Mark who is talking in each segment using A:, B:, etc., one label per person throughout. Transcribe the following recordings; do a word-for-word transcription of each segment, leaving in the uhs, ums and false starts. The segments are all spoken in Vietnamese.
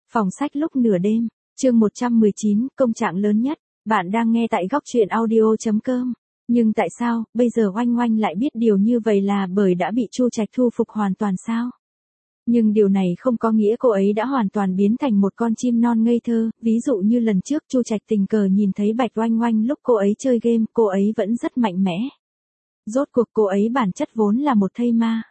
A: Phòng sách lúc nửa đêm, chương một trăm mười chín, công trạng lớn nhất. Bạn đang nghe tại góc truyện audio chấm com. Nhưng tại sao, bây giờ Oanh Oanh lại biết điều như vậy là bởi đã bị Chu Trạch thu phục hoàn toàn sao? Nhưng điều này không có nghĩa cô ấy đã hoàn toàn biến thành một con chim non ngây thơ, ví dụ như lần trước Chu Trạch tình cờ nhìn thấy Bạch Oanh Oanh lúc cô ấy chơi game, cô ấy vẫn rất mạnh mẽ. Rốt cuộc cô ấy bản chất vốn là một thây ma.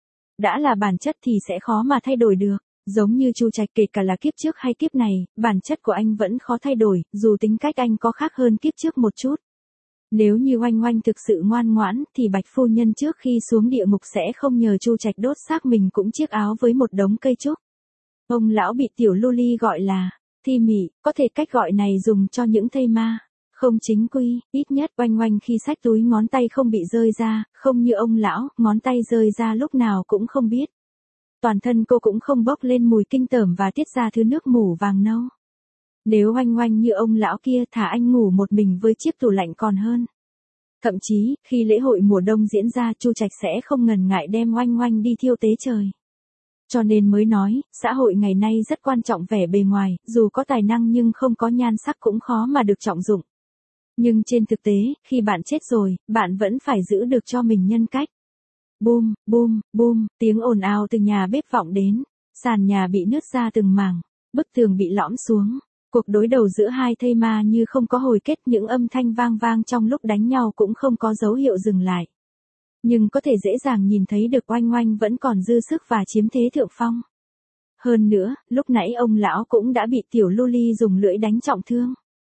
A: Đã là bản chất thì sẽ khó mà thay đổi được. Giống như Chu Trạch kể cả là kiếp trước hay kiếp này, bản chất của anh vẫn khó thay đổi, dù tính cách anh có khác hơn kiếp trước một chút. Nếu như Oanh Oanh thực sự ngoan ngoãn, thì Bạch phu nhân trước khi xuống địa ngục sẽ không nhờ Chu Trạch đốt xác mình cũng chiếc áo với một đống cây trúc. Ông lão bị tiểu Luli gọi là thi mị, có thể cách gọi này dùng cho những thây ma không chính quy, ít nhất Oanh Oanh khi xách túi ngón tay không bị rơi ra, không như ông lão, ngón tay rơi ra lúc nào cũng không biết. Toàn thân cô cũng không bốc lên mùi kinh tởm và tiết ra thứ nước mủ vàng nâu. Nếu Oanh Oanh như ông lão kia, thả anh ngủ một mình với chiếc tủ lạnh còn hơn. Thậm chí, khi lễ hội mùa đông diễn ra, Chu Trạch sẽ không ngần ngại đem Oanh Oanh đi thiêu tế trời. Cho nên mới nói, xã hội ngày nay rất quan trọng vẻ bề ngoài, dù có tài năng nhưng không có nhan sắc cũng khó mà được trọng dụng. Nhưng trên thực tế, khi bạn chết rồi, bạn vẫn phải giữ được cho mình nhân cách. Bum, bum, bum, tiếng ồn ào từ nhà bếp vọng đến, sàn nhà bị nứt ra từng mảng, bức tường bị lõm xuống. Cuộc đối đầu giữa hai thây ma như không có hồi kết, những âm thanh vang vang trong lúc đánh nhau cũng không có dấu hiệu dừng lại. Nhưng có thể dễ dàng nhìn thấy được Oanh Oanh vẫn còn dư sức và chiếm thế thượng phong. Hơn nữa, lúc nãy ông lão cũng đã bị tiểu Luli dùng lưỡi đánh trọng thương.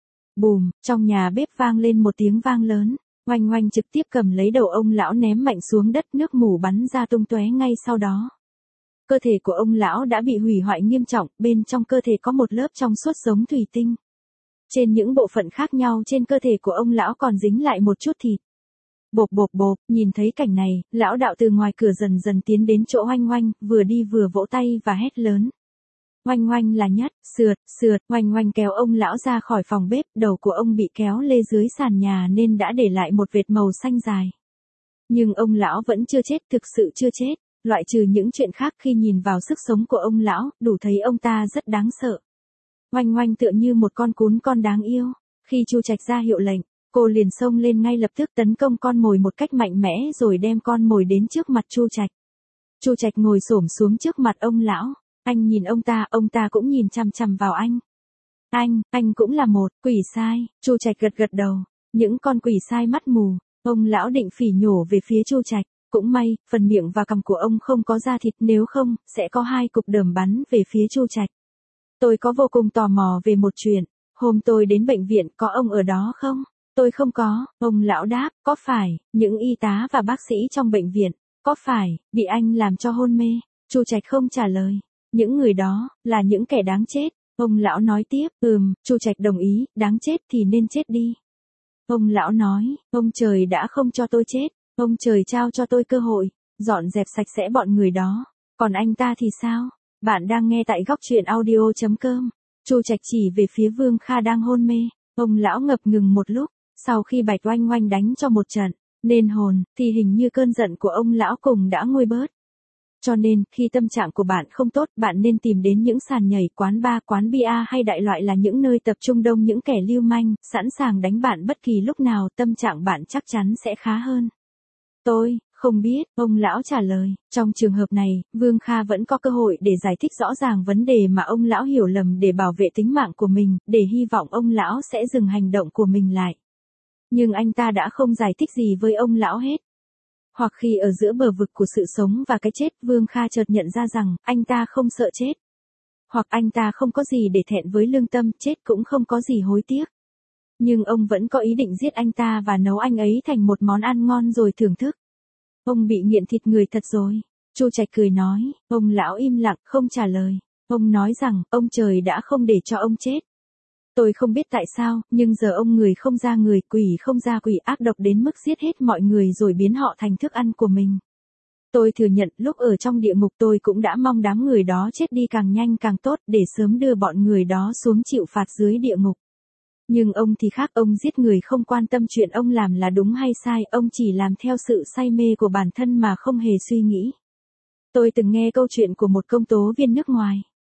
A: Bùm, trong nhà bếp vang lên một tiếng vang lớn. Oanh Oanh trực tiếp cầm lấy đầu ông lão ném mạnh xuống đất, nước mủ bắn ra tung tóe ngay sau đó. Cơ thể của ông lão đã bị hủy hoại nghiêm trọng, bên trong cơ thể có một lớp trong suốt giống thủy tinh. Trên những bộ phận khác nhau trên cơ thể của ông lão còn dính lại một chút thịt. Bộp bộp bộp, nhìn thấy cảnh này, lão đạo từ ngoài cửa dần dần tiến đến chỗ Oanh Oanh, vừa đi vừa vỗ tay và hét lớn. Oanh Oanh là nhất, sượt, sượt, Oanh Oanh kéo ông lão ra khỏi phòng bếp, đầu của ông bị kéo lê dưới sàn nhà nên đã để lại một vệt màu xanh dài. Nhưng ông lão vẫn chưa chết, thực sự chưa chết, loại trừ những chuyện khác khi nhìn vào sức sống của ông lão, đủ thấy ông ta rất đáng sợ. Oanh Oanh tựa như một con cún con đáng yêu, khi Chu Trạch ra hiệu lệnh, cô liền xông lên ngay lập tức tấn công con mồi một cách mạnh mẽ rồi đem con mồi đến trước mặt Chu Trạch. Chu Trạch ngồi xổm xuống trước mặt ông lão. Anh nhìn ông ta, ông ta cũng nhìn chằm chằm vào anh. Anh, anh cũng là một quỷ sai. Chu Trạch gật gật đầu. Những con quỷ sai mắt mù. Ông lão định phỉ nhổ về phía Chu Trạch. Cũng may, phần miệng và cằm của ông không có da thịt, nếu không, sẽ có hai cục đờm bắn về phía Chu Trạch. Tôi có vô cùng tò mò về một chuyện. Hôm tôi đến bệnh viện, có ông ở đó không? Tôi không có. Ông lão đáp, có phải, những y tá và bác sĩ trong bệnh viện, có phải, bị anh làm cho hôn mê? Chu Trạch không trả lời. Những người đó, là những kẻ đáng chết. Ông lão nói tiếp, ừm, Chu Trạch đồng ý, đáng chết thì nên chết đi. Ông lão nói, ông trời đã không cho tôi chết, ông trời trao cho tôi cơ hội, dọn dẹp sạch sẽ bọn người đó. Còn anh ta thì sao? Bạn đang nghe tại góc truyện audio chấm com. Chu Trạch chỉ về phía Vương Kha đang hôn mê. Ông lão ngập ngừng một lúc, sau khi Bạch Oanh Oanh đánh cho một trận, nên hồn, thì hình như cơn giận của ông lão cùng đã nguôi bớt. Cho nên, khi tâm trạng của bạn không tốt, bạn nên tìm đến những sàn nhảy, quán bar, quán bia hay đại loại là những nơi tập trung đông những kẻ lưu manh, sẵn sàng đánh bạn bất kỳ lúc nào, tâm trạng bạn chắc chắn sẽ khá hơn. Tôi, không biết, ông lão trả lời. Trong trường hợp này, Vương Kha vẫn có cơ hội để giải thích rõ ràng vấn đề mà ông lão hiểu lầm để bảo vệ tính mạng của mình, để hy vọng ông lão sẽ dừng hành động của mình lại. Nhưng anh ta đã không giải thích gì với ông lão hết. Hoặc khi ở giữa bờ vực của sự sống và cái chết, Vương Kha chợt nhận ra rằng, anh ta không sợ chết. Hoặc anh ta không có gì để thẹn với lương tâm, chết cũng không có gì hối tiếc. Nhưng ông vẫn có ý định giết anh ta và nấu anh ấy thành một món ăn ngon rồi thưởng thức. Ông bị nghiện thịt người thật rồi. Chu Trạch cười nói, ông lão im lặng, không trả lời. Ông nói rằng, ông trời đã không để cho ông chết. Tôi không biết tại sao, nhưng giờ ông người không ra người, quỷ không ra quỷ, ác độc đến mức giết hết mọi người rồi biến họ thành thức ăn của mình. Tôi thừa nhận, lúc ở trong địa ngục tôi cũng đã mong đám người đó chết đi càng nhanh càng tốt, để sớm đưa bọn người đó xuống chịu phạt dưới địa ngục. Nhưng ông thì khác, ông giết người không quan tâm chuyện ông làm là đúng hay sai, ông chỉ làm theo sự say mê của bản thân mà không hề suy nghĩ. Tôi từng nghe câu chuyện của một công tố viên nước ngoài.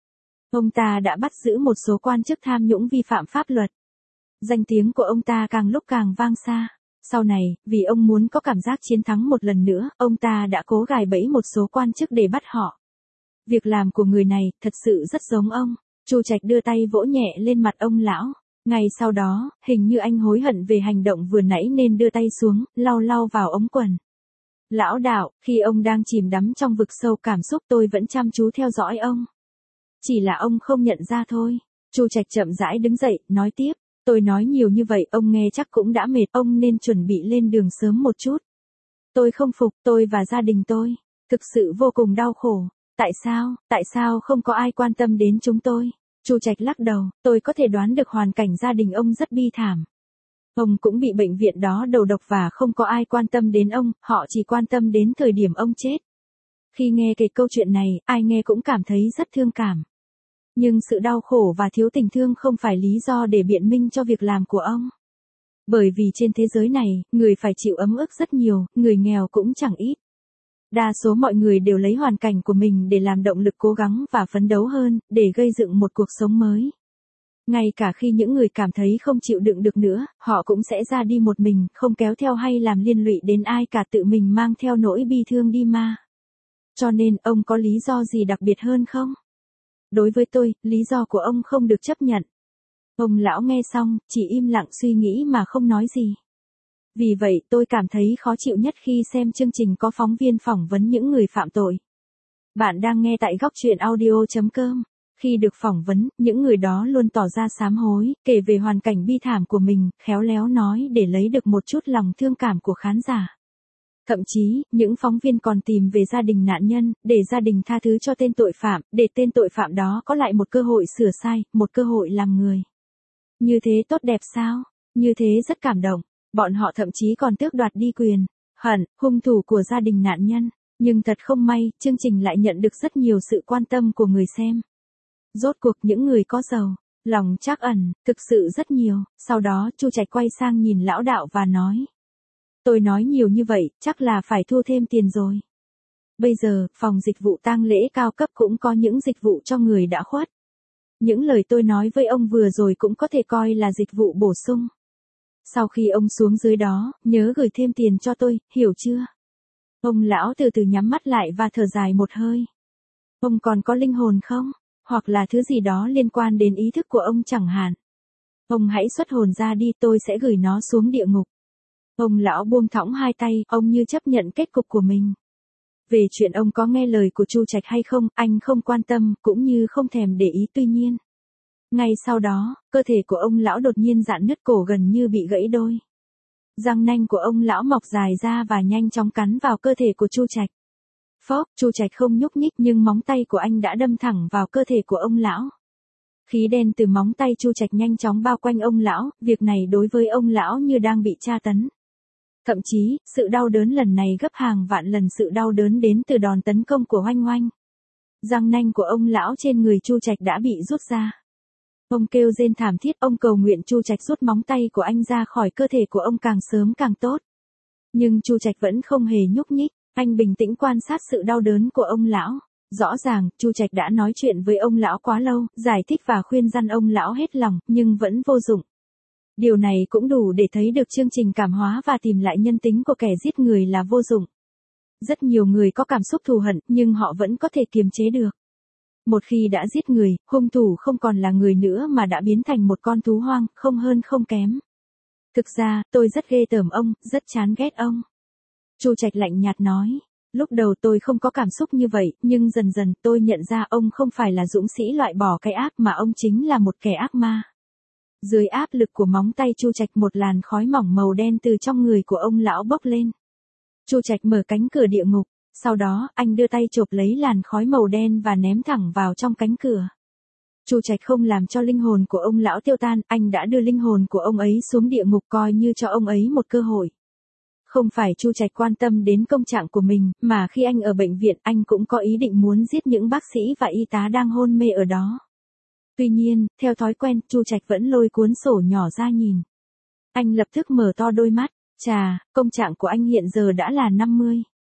A: Ông ta đã bắt giữ một số quan chức tham nhũng vi phạm pháp luật. Danh tiếng của ông ta càng lúc càng vang xa. Sau này, vì ông muốn có cảm giác chiến thắng một lần nữa, ông ta đã cố gài bẫy một số quan chức để bắt họ. Việc làm của người này thật sự rất giống ông. Chu Trạch đưa tay vỗ nhẹ lên mặt ông lão. Ngay sau đó, hình như anh hối hận về hành động vừa nãy nên đưa tay xuống, lau lau vào ống quần. Lão đạo, khi ông đang chìm đắm trong vực sâu cảm xúc tôi vẫn chăm chú theo dõi ông. Chỉ là ông không nhận ra thôi. Chu Trạch chậm rãi đứng dậy, nói tiếp. Tôi nói nhiều như vậy ông nghe chắc cũng đã mệt, ông nên chuẩn bị lên đường sớm một chút. Tôi không phục, tôi và gia đình tôi, thực sự vô cùng đau khổ. Tại sao, tại sao không có ai quan tâm đến chúng tôi? Chu Trạch lắc đầu, tôi có thể đoán được hoàn cảnh gia đình ông rất bi thảm. Ông cũng bị bệnh viện đó đầu độc và không có ai quan tâm đến ông, họ chỉ quan tâm đến thời điểm ông chết. Khi nghe kể câu chuyện này, ai nghe cũng cảm thấy rất thương cảm. Nhưng sự đau khổ và thiếu tình thương không phải lý do để biện minh cho việc làm của ông. Bởi vì trên thế giới này, người phải chịu ấm ức rất nhiều, người nghèo cũng chẳng ít. Đa số mọi người đều lấy hoàn cảnh của mình để làm động lực cố gắng và phấn đấu hơn, để gây dựng một cuộc sống mới. Ngay cả khi những người cảm thấy không chịu đựng được nữa, họ cũng sẽ ra đi một mình, không kéo theo hay làm liên lụy đến ai cả, tự mình mang theo nỗi bi thương đi mà. Cho nên, ông có lý do gì đặc biệt hơn không? Đối với tôi, lý do của ông không được chấp nhận. Ông lão nghe xong, chỉ im lặng suy nghĩ mà không nói gì. Vì vậy, tôi cảm thấy khó chịu nhất khi xem chương trình có phóng viên phỏng vấn những người phạm tội. Bạn đang nghe tại góc truyện audio chấm com. Khi được phỏng vấn, những người đó luôn tỏ ra sám hối, kể về hoàn cảnh bi thảm của mình, khéo léo nói để lấy được một chút lòng thương cảm của khán giả. Thậm chí, những phóng viên còn tìm về gia đình nạn nhân, để gia đình tha thứ cho tên tội phạm, để tên tội phạm đó có lại một cơ hội sửa sai, một cơ hội làm người. Như thế tốt đẹp sao? Như thế rất cảm động. Bọn họ thậm chí còn tước đoạt đi quyền, hận, hung thủ của gia đình nạn nhân. Nhưng thật không may, chương trình lại nhận được rất nhiều sự quan tâm của người xem. Rốt cuộc những người có giàu, lòng trắc ẩn, thực sự rất nhiều. Sau đó, Chu Trạch quay sang nhìn lão đạo và nói. Tôi nói nhiều như vậy, chắc là phải thu thêm tiền rồi. Bây giờ, phòng dịch vụ tang lễ cao cấp cũng có những dịch vụ cho người đã khuất. Những lời tôi nói với ông vừa rồi cũng có thể coi là dịch vụ bổ sung. Sau khi ông xuống dưới đó, nhớ gửi thêm tiền cho tôi, hiểu chưa? Ông lão từ từ nhắm mắt lại và thở dài một hơi. Ông còn có linh hồn không? Hoặc là thứ gì đó liên quan đến ý thức của ông chẳng hạn. Ông hãy xuất hồn ra đi, tôi sẽ gửi nó xuống địa ngục. Ông lão buông thõng hai tay, ông như chấp nhận kết cục của mình. Về chuyện ông có nghe lời của Chu Trạch hay không, anh không quan tâm, cũng như không thèm để ý. Tuy nhiên, ngay sau đó, cơ thể của ông lão đột nhiên rạn nứt, cổ gần như bị gãy đôi. Răng nanh của ông lão mọc dài ra và nhanh chóng cắn vào cơ thể của Chu Trạch. Phốc, Chu Trạch không nhúc nhích nhưng móng tay của anh đã đâm thẳng vào cơ thể của ông lão. Khí đen từ móng tay Chu Trạch nhanh chóng bao quanh ông lão, việc này đối với ông lão như đang bị tra tấn. Thậm chí, sự đau đớn lần này gấp hàng vạn lần sự đau đớn đến từ đòn tấn công của Oanh Oanh. Răng nanh của ông lão trên người Chu Trạch đã bị rút ra. Ông kêu rên thảm thiết, ông cầu nguyện Chu Trạch rút móng tay của anh ra khỏi cơ thể của ông càng sớm càng tốt. Nhưng Chu Trạch vẫn không hề nhúc nhích, anh bình tĩnh quan sát sự đau đớn của ông lão. Rõ ràng, Chu Trạch đã nói chuyện với ông lão quá lâu, giải thích và khuyên răn ông lão hết lòng, nhưng vẫn vô dụng. Điều này cũng đủ để thấy được chương trình cảm hóa và tìm lại nhân tính của kẻ giết người là vô dụng. Rất nhiều người có cảm xúc thù hận, nhưng họ vẫn có thể kiềm chế được. Một khi đã giết người, hung thủ không còn là người nữa mà đã biến thành một con thú hoang, không hơn không kém. Thực ra, tôi rất ghê tởm ông, rất chán ghét ông. Chu Trạch lạnh nhạt nói. Lúc đầu tôi không có cảm xúc như vậy, nhưng dần dần tôi nhận ra ông không phải là dũng sĩ loại bỏ cái ác mà ông chính là một kẻ ác ma. Dưới áp lực của móng tay Chu Trạch, một làn khói mỏng màu đen từ trong người của ông lão bốc lên. Chu Trạch mở cánh cửa địa ngục, sau đó anh đưa tay chộp lấy làn khói màu đen và ném thẳng vào trong cánh cửa. Chu Trạch không làm cho linh hồn của ông lão tiêu tan, anh đã đưa linh hồn của ông ấy xuống địa ngục coi như cho ông ấy một cơ hội. Không phải Chu Trạch quan tâm đến công trạng của mình, mà khi anh ở bệnh viện anh cũng có ý định muốn giết những bác sĩ và y tá đang hôn mê ở đó. Tuy nhiên, theo thói quen, Chu Trạch vẫn lôi cuốn sổ nhỏ ra nhìn. Anh lập tức mở to đôi mắt, chà, công trạng của anh hiện giờ đã là năm mươi.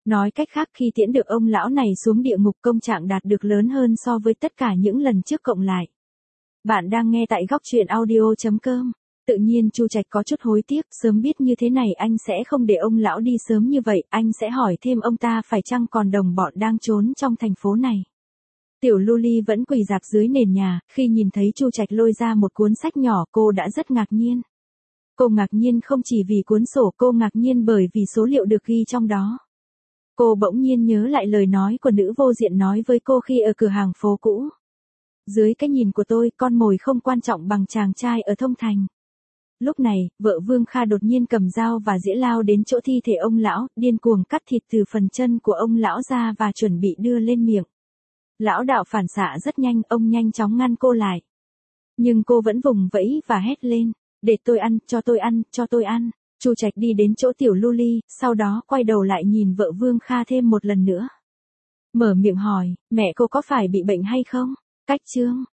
A: Nói cách khác khi tiễn được ông lão này xuống địa ngục công trạng đạt được lớn hơn so với tất cả những lần trước cộng lại. Bạn đang nghe tại góc truyện audio.com. Tự nhiên Chu Trạch có chút hối tiếc, sớm biết như thế này anh sẽ không để ông lão đi sớm như vậy, anh sẽ hỏi thêm ông ta phải chăng còn đồng bọn đang trốn trong thành phố này. Tiểu Luli vẫn quỳ rạp dưới nền nhà, khi nhìn thấy Chu Trạch lôi ra một cuốn sách nhỏ cô đã rất ngạc nhiên. Cô ngạc nhiên không chỉ vì cuốn sổ, cô ngạc nhiên bởi vì số liệu được ghi trong đó. Cô bỗng nhiên nhớ lại lời nói của nữ vô diện nói với cô khi ở cửa hàng phố cũ. Dưới cái nhìn của tôi, con mồi không quan trọng bằng chàng trai ở Thông Thành. Lúc này, vợ Vương Kha đột nhiên cầm dao và dĩa lao đến chỗ thi thể ông lão, điên cuồng cắt thịt từ phần chân của ông lão ra và chuẩn bị đưa lên miệng. Lão đạo phản xạ rất nhanh, ông nhanh chóng ngăn cô lại. Nhưng cô vẫn vùng vẫy và hét lên, để tôi ăn, cho tôi ăn, cho tôi ăn. Chu Trạch đi đến chỗ Tiểu Luli, sau đó quay đầu lại nhìn vợ Vương Kha thêm một lần nữa. Mở miệng hỏi, mẹ cô có phải bị bệnh hay không? Cách chương,